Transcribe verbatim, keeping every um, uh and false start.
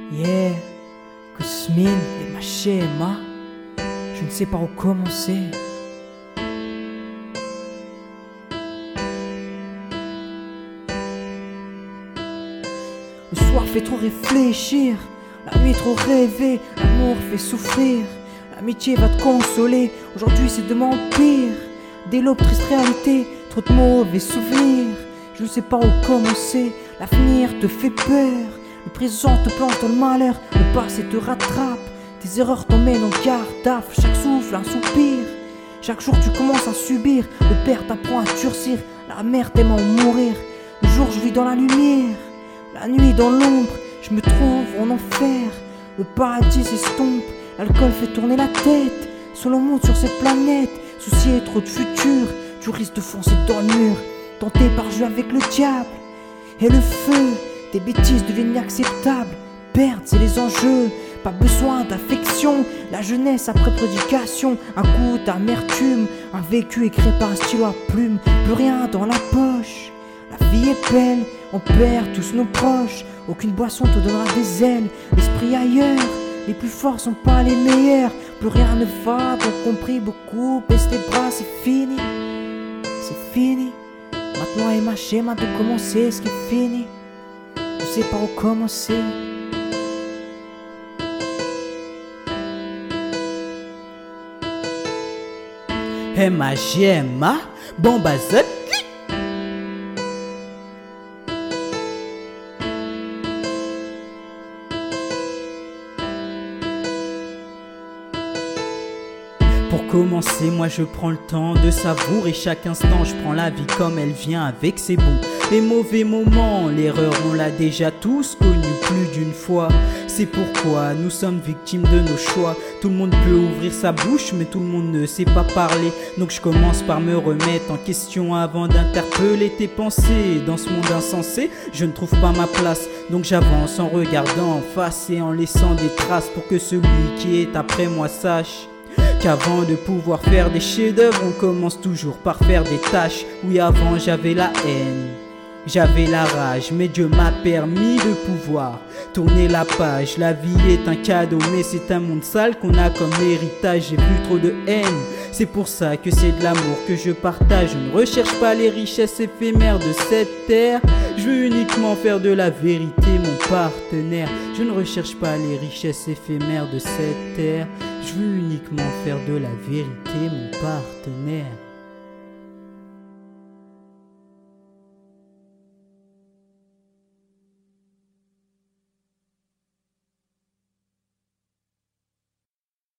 Yeah, Cosmine et ma schéma, je ne sais pas où commencer. Le soir fait trop réfléchir, la nuit trop rêver, l'amour fait souffrir, l'amitié va te consoler, aujourd'hui c'est demain pire. Dès l'aube triste réalité, trop de mauvais souvenirs, je ne sais pas où commencer, l'avenir te fait peur. Le présent te plonge dans le malheur, le passé te rattrape. Tes erreurs t'emmènent en garde à vue, chaque souffle un soupir. Chaque jour tu commences à subir, le père t'apprend à durcir, la mère t'aime à en mourir. Le jour je vis dans la lumière, la nuit dans l'ombre, je me trouve en enfer. Le paradis s'estompe, l'alcool fait tourner la tête. Seul au monde sur cette planète, soucier trop de futur, tu risques de foncer dans le mur, tenté par jouer avec le diable. Et le feu, tes bêtises deviennent inacceptables. Perdre, c'est les enjeux, pas besoin d'affection. La jeunesse après prédication, un coup d'amertume, un vécu écrit par un stylo à plume. Plus rien dans la poche, la vie est belle, on perd tous nos proches. Aucune boisson te donnera des ailes, l'esprit ailleurs. Les plus forts sont pas les meilleurs, plus rien ne va, donc compris beaucoup. Baisse les bras, c'est fini, c'est fini. Maintenant est ma schéma de commencer ce qui est fini. Je sais pas où commencer. Hey ma schéma, bon bah zut. Pour commencer, moi je prends le temps de savourer chaque instant. Je prends la vie comme elle vient avec ses bons et mauvais moments. L'erreur on l'a déjà tous connue plus d'une fois. C'est pourquoi nous sommes victimes de nos choix. Tout le monde peut ouvrir sa bouche mais tout le monde ne sait pas parler. Donc je commence par me remettre en question avant d'interpeller tes pensées. Dans ce monde insensé, je ne trouve pas ma place. Donc j'avance en regardant en face et en laissant des traces pour que celui qui est après moi sache qu'avant de pouvoir faire des chefs-d'œuvre, on commence toujours par faire des tâches. Oui, avant j'avais la haine, j'avais la rage, mais Dieu m'a permis de pouvoir tourner la page. La vie est un cadeau, mais c'est un monde sale qu'on a comme héritage. J'ai plus trop de haine, c'est pour ça que c'est de l'amour que je partage. Je ne recherche pas les richesses éphémères de cette terre, je veux uniquement faire de la vérité mon partenaire. Je ne recherche pas les richesses éphémères de cette terre, je veux uniquement faire de la vérité mon partenaire.